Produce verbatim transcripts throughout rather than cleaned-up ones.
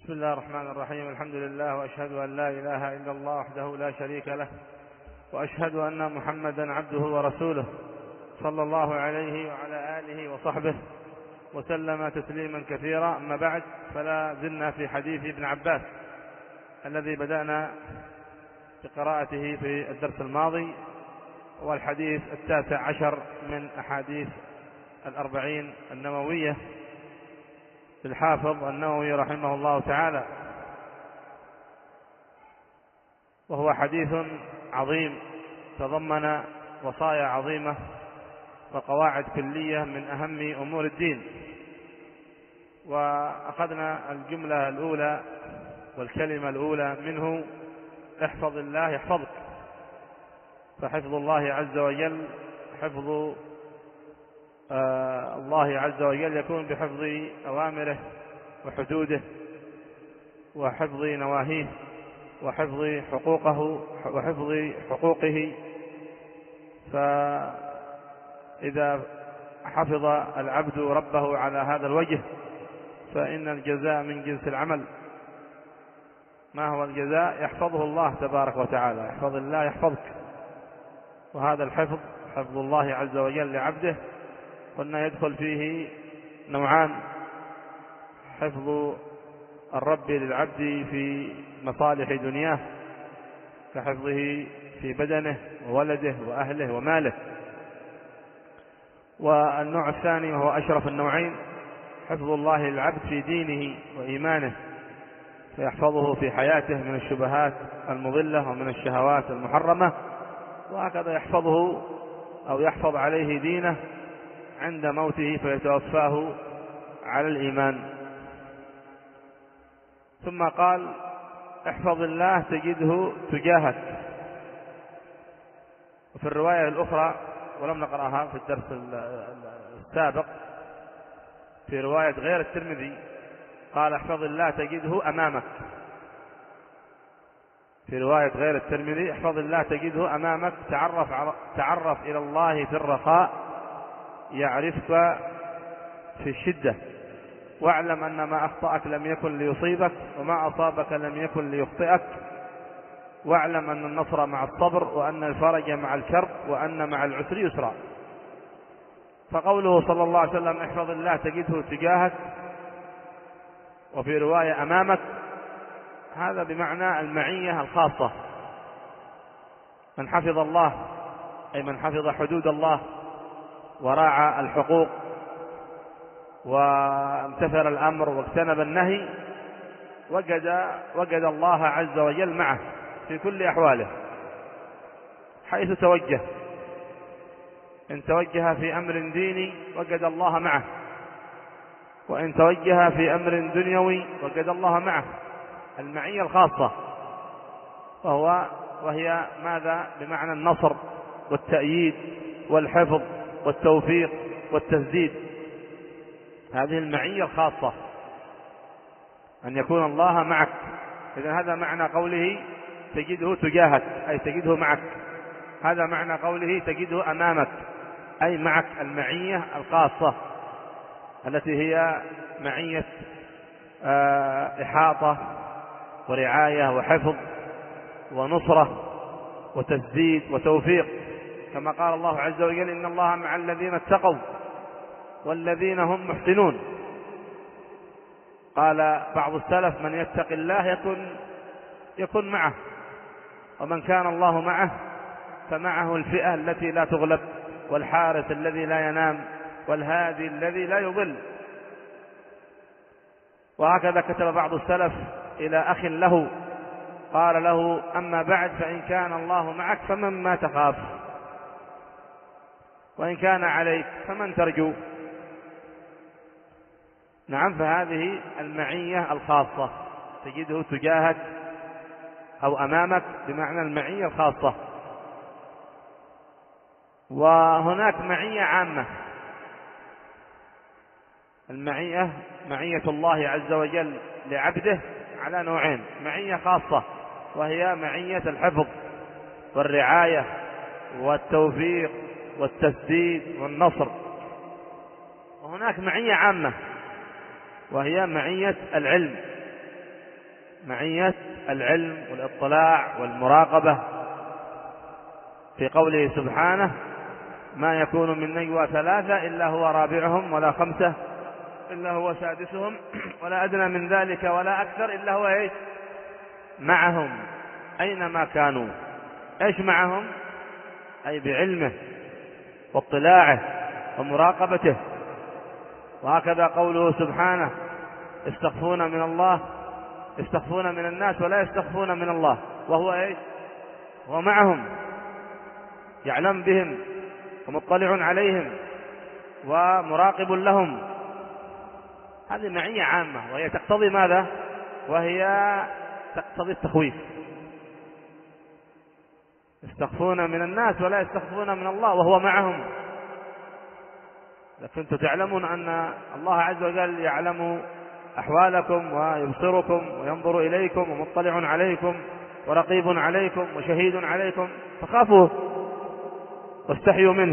بسم الله الرحمن الرحيم. الحمد لله، وأشهد أن لا إله إلا الله وحده لا شريك له، وأشهد أن محمدا عبده ورسوله صلى الله عليه وعلى آله وصحبه وسلم تسليما كثيرا. أما بعد، فلا زلنا في حديث ابن عباس الذي بدأنا بقراءته في الدرس الماضي، والحديث التاسع عشر من أحاديث الأربعين النووية للحافظ النووي رحمه الله تعالى، وهو حديث عظيم تضمن وصايا عظيمة وقواعد كلية من أهم أمور الدين. وأخذنا الجملة الأولى والكلمة الأولى منه: احفظ الله يحفظك. فحفظ الله عز وجل، حفظ آه الله عز وجل يكون بحفظ أوامره وحدوده، وحفظ نواهيه، وحفظ حقوقه وحفظ حقوقه. فإذا حفظ العبد ربه على هذا الوجه فإن الجزاء من جنس العمل. ما هو الجزاء؟ يحفظه الله تبارك وتعالى. احفظ الله يحفظك. وهذا الحفظ حفظ الله عز وجل لعبده قلنا يدخل فيه نوعان: حفظ الرب للعبد في مصالح دنياه كحفظه في بدنه وولده وأهله وماله، والنوع الثاني وهو أشرف النوعين: حفظ الله للعبد في دينه وإيمانه، فيحفظه في حياته من الشبهات المضلة ومن الشهوات المحرمة، وهكذا يحفظه أو يحفظ عليه دينه عند موته فيتوفاه على الإيمان. ثم قال: احفظ الله تجده تجاهك. وفي الرواية الأخرى، ولم نقرأها في الدرس السابق، في رواية غير الترمذي قال: احفظ الله تجده أمامك. في رواية غير الترمذي: احفظ الله تجده أمامك. تعرف, تعرف إلى الله في الرخاء يعرفك في الشدة، واعلم أن ما أخطأك لم يكن ليصيبك، وما أصابك لم يكن ليخطئك، واعلم أن النصر مع الصبر، وأن الفرج مع الكرب، وأن مع العسر يسرا. فقوله صلى الله عليه وسلم: احفظ الله تجده تجاهك، وفي رواية أمامك، هذا بمعنى المعية الخاصة. من حفظ الله أي من حفظ حدود الله وراعى الحقوق وامتثل الأمر واجتنب النهي، وجد, وجد الله عز وجل معه في كل أحواله حيث توجه. إن توجه في أمر ديني وجد الله معه، وإن توجه في أمر دنيوي وجد الله معه. المعية الخاصة، وهو وهي ماذا؟ بمعنى النصر والتأييد والحفظ والتوفيق والتسديد. هذه المعية الخاصة، أن يكون الله معك. إذن هذا معنى قوله تجده تجاهك، أي تجده معك. هذا معنى قوله تجده أمامك، أي معك. المعية الخاصة التي هي معية إحاطة ورعاية وحفظ ونصرة وتسديد وتوفيق، كما قال الله عز وجل: إن الله مع الذين اتقوا والذين هم محسنون. قال بعض السلف: من يتق الله يكن, يكن معه، ومن كان الله معه فمعه الفئة التي لا تغلب، والحارس الذي لا ينام، والهادي الذي لا يضل. وهكذا كتب بعض السلف إلى أخ له، قال له: أما بعد، فإن كان الله معك فمن ما تخاف، وإن كان عليك فمن ترجو. نعم، فهذه المعية الخاصة، تجده تجاهك أو أمامك بمعنى المعية الخاصة. وهناك معية عامة. المعية معية الله عز وجل لعبده على نوعين: معية خاصة وهي معية الحفظ والرعاية والتوفيق والتسديد والنصر، وهناك معية عامة وهي معية العلم معية العلم والاطلاع والمراقبة في قوله سبحانه: ما يكون من نجوى ثلاثة إلا هو رابعهم ولا خمسة إلا هو سادسهم ولا أدنى من ذلك ولا أكثر إلا هو إيش؟ معهم أينما كانوا. إيش معهم؟ أي بعلمه واطلاعه ومراقبته. وهكذا قوله سبحانه: يستخفون من الله يستخفون من الناس ولا يستخفون من الله، وهو إيش؟ هو معهم، يعلم بهم ومطلع عليهم ومراقب لهم. هذه معية عامة، وهي تقتضي ماذا؟ وهي تقتضي التخويف. يستخفون من الناس ولا يستخفون من الله وهو معهم. لكنتم تعلمون أن الله عز وجل يعلم أحوالكم ويبصركم وينظر إليكم ومطلع عليكم ورقيب عليكم وشهيد عليكم، فخافوه واستحيوا منه.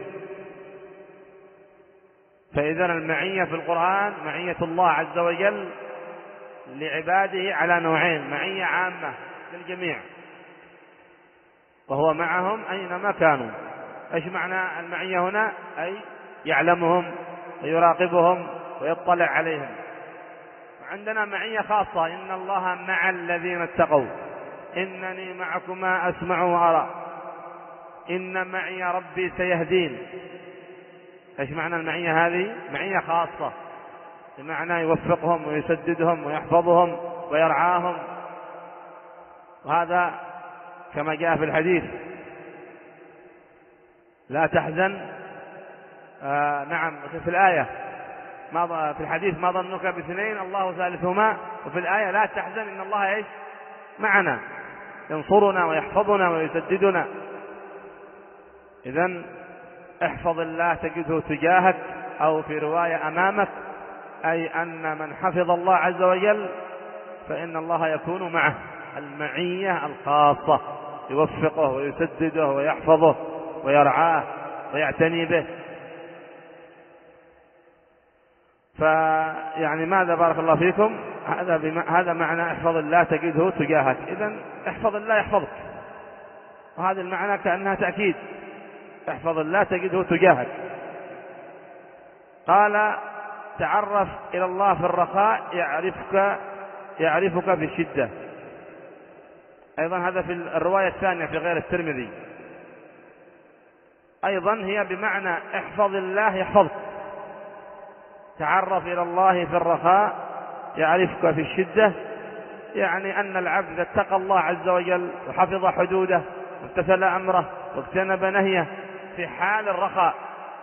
فإذن المعية في القرآن معية الله عز وجل لعباده على نوعين: معية عامة للجميع وهو معهم أينما كانوا. إيش معنى المعية هنا؟ أي يعلمهم ويراقبهم ويطلع عليهم. وعندنا معية خاصة: إن الله مع الذين اتقوا إنني معكما أسمع وأرى إن معي ربي سيهدين. إيش معنى المعية هذه؟ معية خاصة، بمعنى يوفقهم ويسددهم ويحفظهم ويرعاهم. وهذا كما جاء في الحديث: لا تحزن. آه نعم، في الآية ما في الحديث: ما ظنك باثنين الله ثالثهما. وفي الآية: لا تحزن إن الله إيش؟ معنا، ينصرنا ويحفظنا ويسددنا. إذن احفظ الله تجده تجاهك، أو في رواية أمامك، أي أن من حفظ الله عز وجل فإن الله يكون معه. المعية الخاصة، يوفقه ويسدده ويحفظه ويرعاه ويعتني به. فيعني ماذا بارك الله فيكم؟ هذا بم... هذا معنى احفظ الله تجده تجاهك. إذن احفظ الله يحفظك، وهذا المعنى كأنها تأكيد: احفظ الله تجده تجاهك. قال: تعرف إلى الله في الرخاء يعرفك يعرفك في الشدة. أيضا هذا في الرواية الثانية في غير الترمذي. أيضا هي بمعنى احفظ الله يحفظك. تعرف إلى الله في الرخاء يعرفك في الشدة، يعني أن العبد إذا اتقى الله عز وجل وحفظ حدوده وامتثل أمره واجتنب نهيه في حال الرخاء،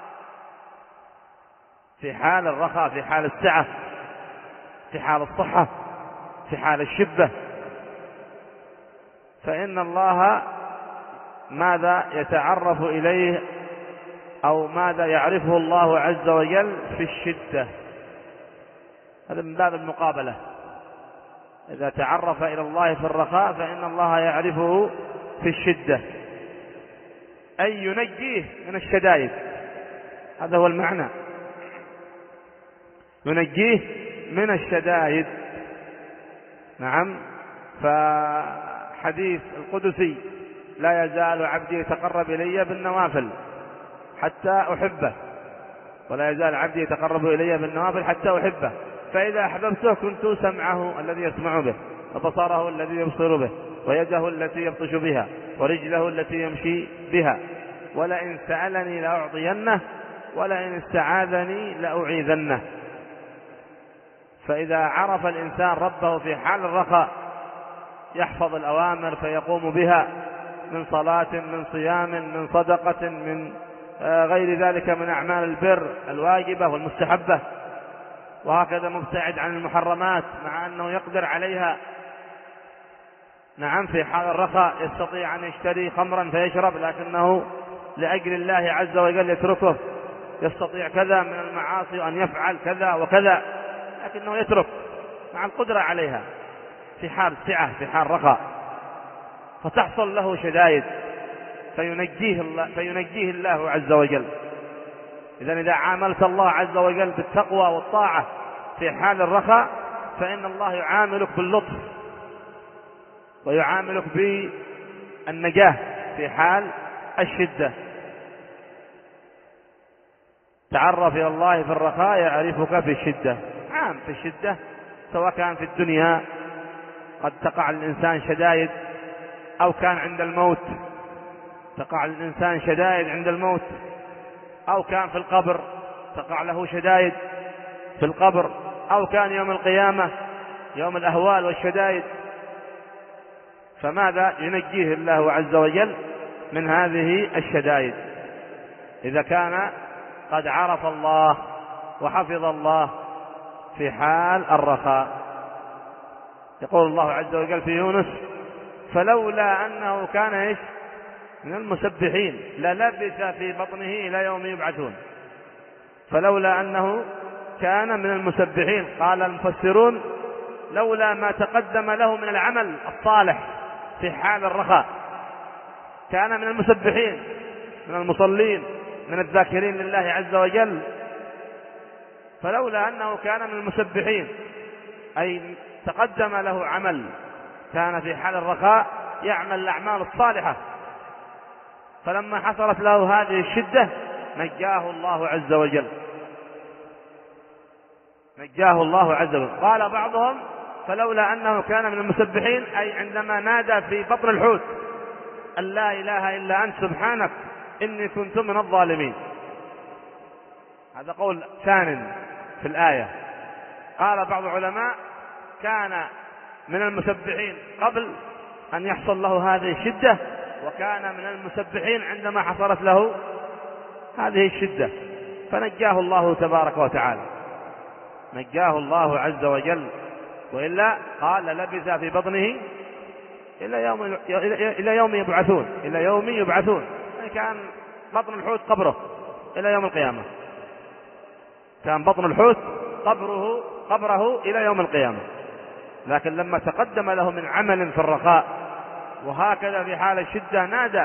في حال الرخاء في حال السعة، في حال الصحة، في حال الشبة، فإن الله ماذا يتعرف إليه، أو ماذا يعرفه الله عز وجل في الشدة. هذا من باب المقابلة: إذا تعرف إلى الله في الرخاء فإن الله يعرفه في الشدة، أي ينجيه من الشدائد. هذا هو المعنى، ينجيه من الشدائد. نعم. فحديث القدسي: لا يزال عبدي يتقرب إلي بالنوافل حتى أحبه، ولا يزال عبدي يتقرب إلي بالنوافل حتى أحبه، فإذا أحببته كنت سمعه الذي يسمع به، وبصره الذي يبصر به، ويده التي يبطش بها، ورجله التي يمشي بها، ولئن سألني لأعطينه، ولئن استعاذني لأعيذنه. فإذا عرف الإنسان ربه في حال الرخاء يحفظ الأوامر فيقوم بها من صلاة، من صيام، من صدقة، من غير ذلك من أعمال البر الواجبة والمستحبة، وهكذا مبتعد عن المحرمات مع أنه يقدر عليها. نعم. في حال الرخاء يستطيع أن يشتري خمرا فيشرب، لكنه لأجل الله عز وجل يتركه. يستطيع كذا من المعاصي أن يفعل كذا وكذا، لكنه يترك مع القدرة عليها في حال سعة، في حال رخاء، فتحصل له شدائد فينجيه الله, فينجيه الله عز وجل. إذن إذا عاملت الله عز وجل بالتقوى والطاعة في حال الرخاء فإن الله يعاملك باللطف ويعاملك بالنجاة في حال الشدة. تعرف إلى الله في الرخاء يعرفك في الشدة. عام في الشدة، سواء كان في الدنيا قد تقع الإنسان شدائد، أو كان عند الموت تقع الإنسان شدائد عند الموت، أو كان في القبر تقع له شدائد في القبر، أو كان يوم القيامة يوم الأهوال والشدائد. فماذا ينجيه الله عز وجل من هذه الشدائد إذا كان قد عرف الله وحفظ الله في حال الرخاء؟ يقول الله عز وجل في يونس: فلولا أنه كان إيش؟ من المسبحين للبث في بطنه إلى يوم يبعثون. فلولا أنه كان من المسبحين، قال المفسرون: لولا ما تقدم له من العمل الصالح في حال الرخاء. كان من المسبحين، من المصلين، من الذاكرين لله عز وجل. فلولا أنه كان من المسبحين، أي تقدم له عمل، كان في حال الرخاء يعمل الأعمال الصالحة، فلما حصلت له هذه الشدة نجاه الله عز وجل، نجاه الله عز وجل. قال بعضهم: فلولا أنه كان من المسبحين، أي عندما نادى في بطن الحوت أن لا إله إلا أنت سبحانك إني كنت من الظالمين. هذا قول ثان في الآية. قال بعض العلماء: كان من المسبحين قبل أن يحصل له هذه الشدة، وكان من المسبحين عندما حصلت له هذه الشدة، فنجاه الله تبارك وتعالى، نجاه الله عز وجل. وإلا قال: لبث في بطنه إلى يوم إلى يوم يبعثون، إلى يوم يبعثون. كان بطن الحوت قبره إلى يوم القيامة، كان بطن الحوت قبره قبره إلى يوم القيامة. لكن لما تقدم له من عمل في الرخاء وهكذا في حال الشدة نادى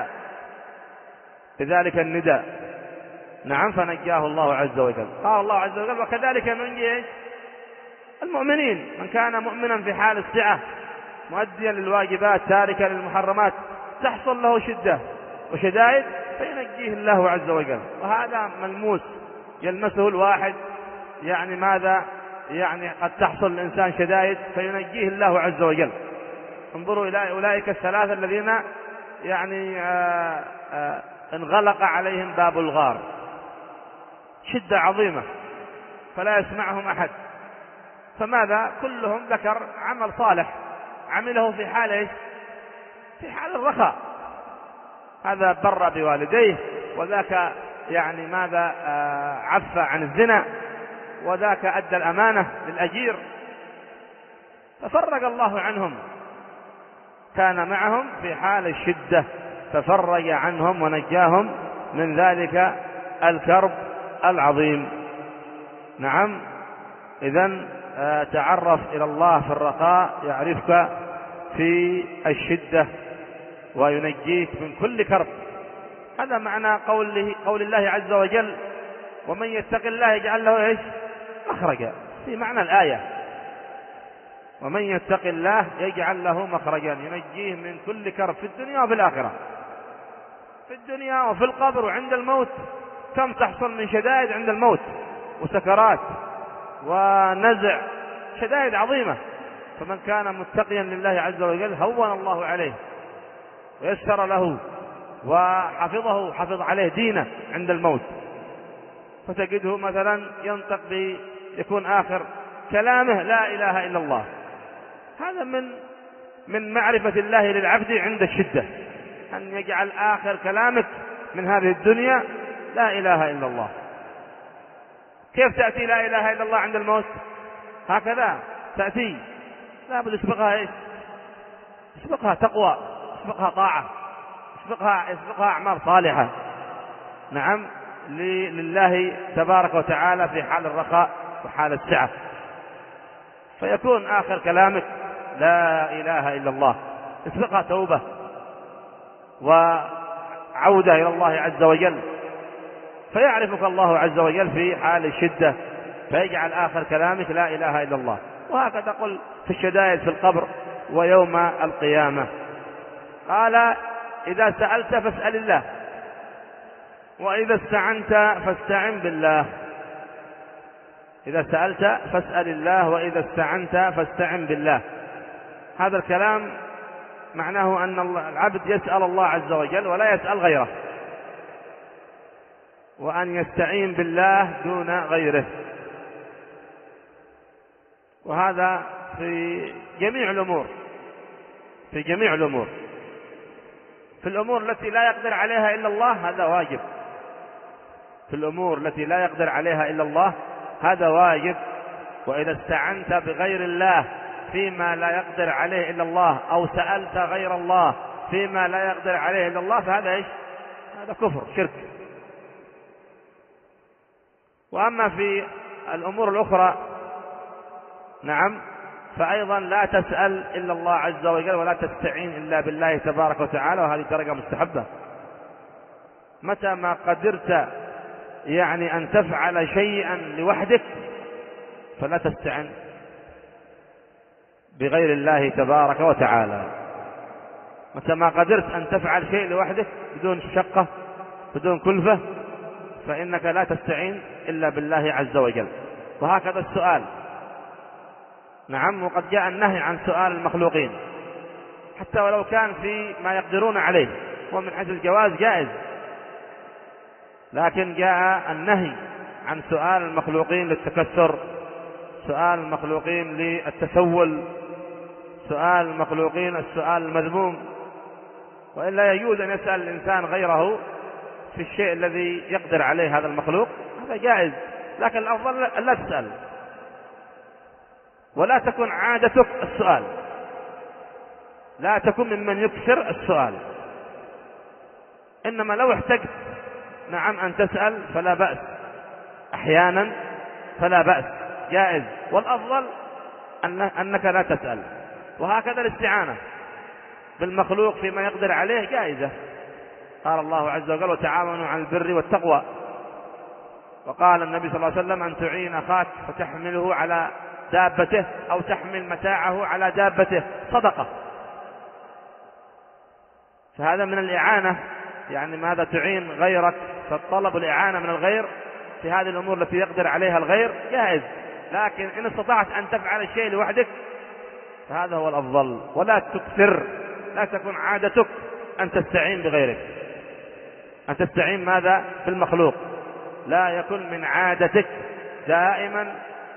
بذلك النداء، نعم، فنجاه الله عز وجل. قال الله عز وجل: وكذلك ننجي المؤمنين. من كان مؤمنا في حال السعة مؤديا للواجبات تاركا للمحرمات، تحصل له شدة وشدائد فينجيه الله عز وجل. وهذا ملموس يلمسه الواحد، يعني ماذا؟ يعني قد تحصل الإنسان شدائد فينجيه الله عز وجل. انظروا إلى أولئك الثلاثة الذين يعني آآ آآ انغلق عليهم باب الغار، شدة عظيمة فلا يسمعهم أحد، فماذا؟ كلهم ذكر عمل صالح عمله في حال إيش؟ في حال الرخاء. هذا بر بوالديه، وذاك يعني ماذا؟ عفى عن الزنا، وذاك أدى الأمانة للأجير، ففرج الله عنهم. كان معهم في حال الشدة ففرج عنهم ونجاهم من ذلك الكرب العظيم. نعم، إذن تعرف إلى الله في الرخاء يعرفك في الشدة وينجيك من كل كرب. هذا معنى قوله قول الله عز وجل: ومن يتق الله يجعل له إيش؟ مخرجا، في معنى الآية: ومن يتق الله يجعل له مخرجا، ينجيه من كل كرب في الدنيا وفي الآخرة، في الدنيا وفي القبر وعند الموت. كم تحصل من شدائد عند الموت وسكرات ونزع، شدائد عظيمة. فمن كان متقيا لله عز وجل هون الله عليه ويسر له وحفظه، حفظ عليه دينه عند الموت. فتجده مثلا ينطق ب يكون آخر كلامه لا إله إلا الله. هذا من من معرفة الله للعبد عند الشدة، أن يجعل آخر كلامك من هذه الدنيا لا إله إلا الله. كيف تأتي لا إله إلا الله عند الموت؟ هكذا تأتي، لا بد يسبقها إيش؟ يسبقها تقوى، يسبقها طاعة، يسبقها يسبقها أعمال صالحة. نعم، لله تبارك وتعالى في حال الرخاء وحال السعة، فيكون آخر كلامك لا إله إلا الله، يسبقها توبة وعودة إلى الله عز وجل، فيعرفك الله عز وجل في حال الشدة فيجعل آخر كلامك لا إله إلا الله. وهكذا قل في الشدائد في القبر ويوم القيامة. قال إذا سألت فاسأل الله، وإذا استعنت فاستعن بالله. إذا سألت فاسأل الله، وإذا استعنت فاستعن بالله. هذا الكلام معناه أن العبد يسأل الله عز وجل ولا يسأل غيره، وأن يستعين بالله دون غيره. وهذا في جميع الأمور، في جميع الأمور. في الأمور التي لا يقدر عليها إلا الله هذا واجب، في الأمور التي لا يقدر عليها إلا الله هذا واجب. وإذا استعنت بغير الله فيما لا يقدر عليه إلا الله، أو سألت غير الله فيما لا يقدر عليه إلا الله، فهذا إيش؟ هذا كفر، شرك. وأما في الأمور الأخرى نعم فأيضا لا تسأل إلا الله عز وجل، ولا تستعين إلا بالله تبارك وتعالى، وهذه درجة مستحبة. متى ما قدرت يعني أن تفعل شيئا لوحدك فلا تستعن بغير الله تبارك وتعالى. متى ما قدرت أن تفعل شيء لوحدك بدون شقة بدون كلفة فإنك لا تستعين إلا بالله عز وجل. وهكذا السؤال نعم. وقد جاء النهي عن سؤال المخلوقين حتى ولو كان في ما يقدرون عليه، ومن حيث الجواز جائز، لكن جاء النهي عن سؤال المخلوقين للتكثر، سؤال المخلوقين للتسول، سؤال المخلوقين السؤال المذموم. وإلا يجوز أن يسأل الإنسان غيره في الشيء الذي يقدر عليه هذا المخلوق، هذا جائز، لكن الأفضل لا تسأل، ولا تكن عادتك السؤال، لا تكن ممن يكثر السؤال. إنما لو احتجت نعم أن تسأل فلا بأس، أحيانا فلا بأس، جائز، والأفضل أنك لا تسأل. وهكذا الاستعانة بالمخلوق فيما يقدر عليه جائزة. قال الله عز وجل وتعاونوا على البر والتقوى، وقال النبي صلى الله عليه وسلم أن تعين أخاك فتحمله على دابته أو تحمل متاعه على دابته صدقة. فهذا من الإعانة، يعني ماذا تعين غيرك، فالطلب الإعانة من الغير في هذه الأمور التي يقدر عليها الغير جائز، لكن إن استطعت أن تفعل الشيء لوحدك فهذا هو الأفضل. ولا تكثر، لا تكون عادتك أن تستعين بغيرك، أن تستعين ماذا بالمخلوق، لا يكن من عادتك دائما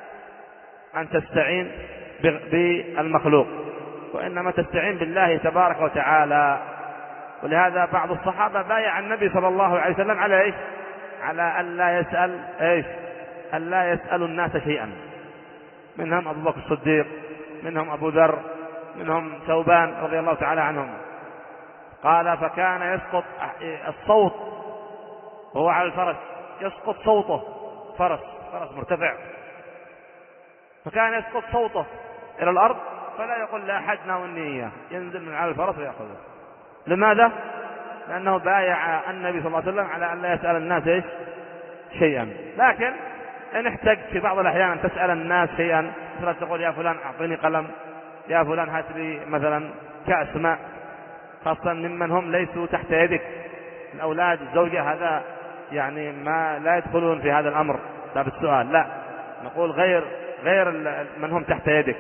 أن تستعين بالمخلوق، وإنما تستعين بالله تبارك وتعالى. ولهذا بعض الصحابة بايع النبي صلى الله عليه وسلم على إيش؟ على أن لا يسأل إيش؟ أن لا يسأل الناس شيئا، منهم أبو بكر الصديق، منهم أبو ذر، منهم ثوبان رضي الله تعالى عنهم. قال فكان يسقط الصوت وهو على الفرس، يسقط صوته، فرس فرس مرتفع، فكان يسقط صوته إلى الأرض فلا يقول لأحد ناولني إياه، ينزل من على الفرس ويأخذه. لماذا؟ لأنه بايع النبي صلى الله عليه وسلم على أن لا يسأل الناس إيش؟ شيئا. لكن إن احتجت في بعض الأحيان أن تسأل الناس شيئا، مثلا تقول يا فلان أعطيني قلم، يا فلان هات لي مثلا كأس ماء، خاصة ممن هم ليسوا تحت يدك، الأولاد الزوجة، هذا يعني ما لا يدخلون في هذا الأمر باب السؤال، لا نقول غير غير من هم تحت يدك.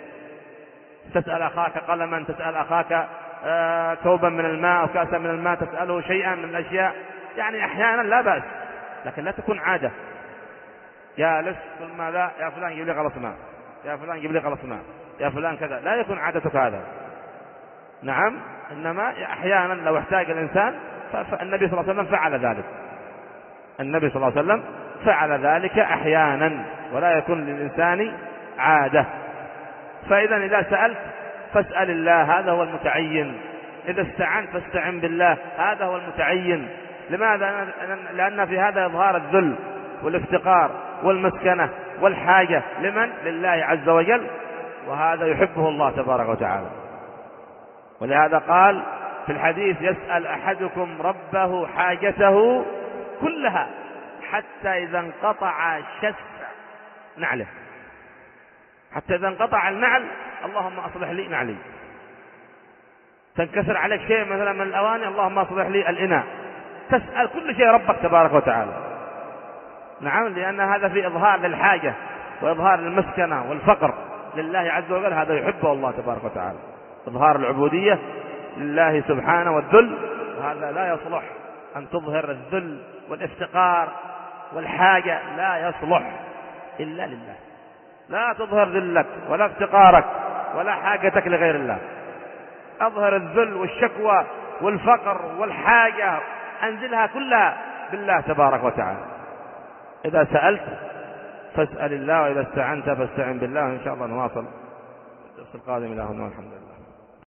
تسأل أخاك قلما، تسأل أخاك آه كوبا من الماء أو كأسا من الماء، تسأله شيئا من الأشياء، يعني أحيانا لا بأس، لكن لا تكون عادة. جالس كل ما لا يا فلان جيب لي غلط ماء، يا فلان جيب لي غلط ماء، يا فلان كذا، لا يكون عادتك هذا. نعم، إنما أحيانا لو احتاج الإنسان، فالنبي صلى الله عليه وسلم فعل ذلك، النبي صلى الله عليه وسلم فعل ذلك أحيانا، ولا يكون للإنسان عادة. فإذا إذا سألت فاسأل الله، هذا هو المتعين. إذا استعنت فاستعن بالله، هذا هو المتعين. لماذا؟ لأن في هذا إظهار الذل والافتقار والمسكنة والحاجة لمن؟ لله عز وجل، وهذا يحبه الله تبارك وتعالى. ولهذا قال في الحديث يسأل أحدكم ربه حاجته كلها حتى إذا انقطع شسع نعله، حتى إذا انقطع النعل اللهم أصلح لي نعلي، تنكسر عليك شيء مثلا من الأواني، اللهم اصلح لي الإناء، تسأل كل شيء ربك تبارك وتعالى. نعم، لأن هذا في إظهار للحاجة وإظهار للمسكنة والفقر لله عز وجل، هذا يحبه الله تبارك وتعالى، إظهار العبودية لله سبحانه والذل. وهذا لا يصلح أن تظهر الذل والافتقار والحاجة، لا يصلح إلا لله. لا تظهر ذلك ولا افتقارك ولا حاجتك لغير الله، أظهر الذل والشكوى والفقر والحاجة، أنزلها كلها بالله تبارك وتعالى. إذا سألت فاسأل الله، وإذا استعنت فاستعن بالله. إن شاء الله نواصل الدرس القادم. إلى هنا والحمد لله.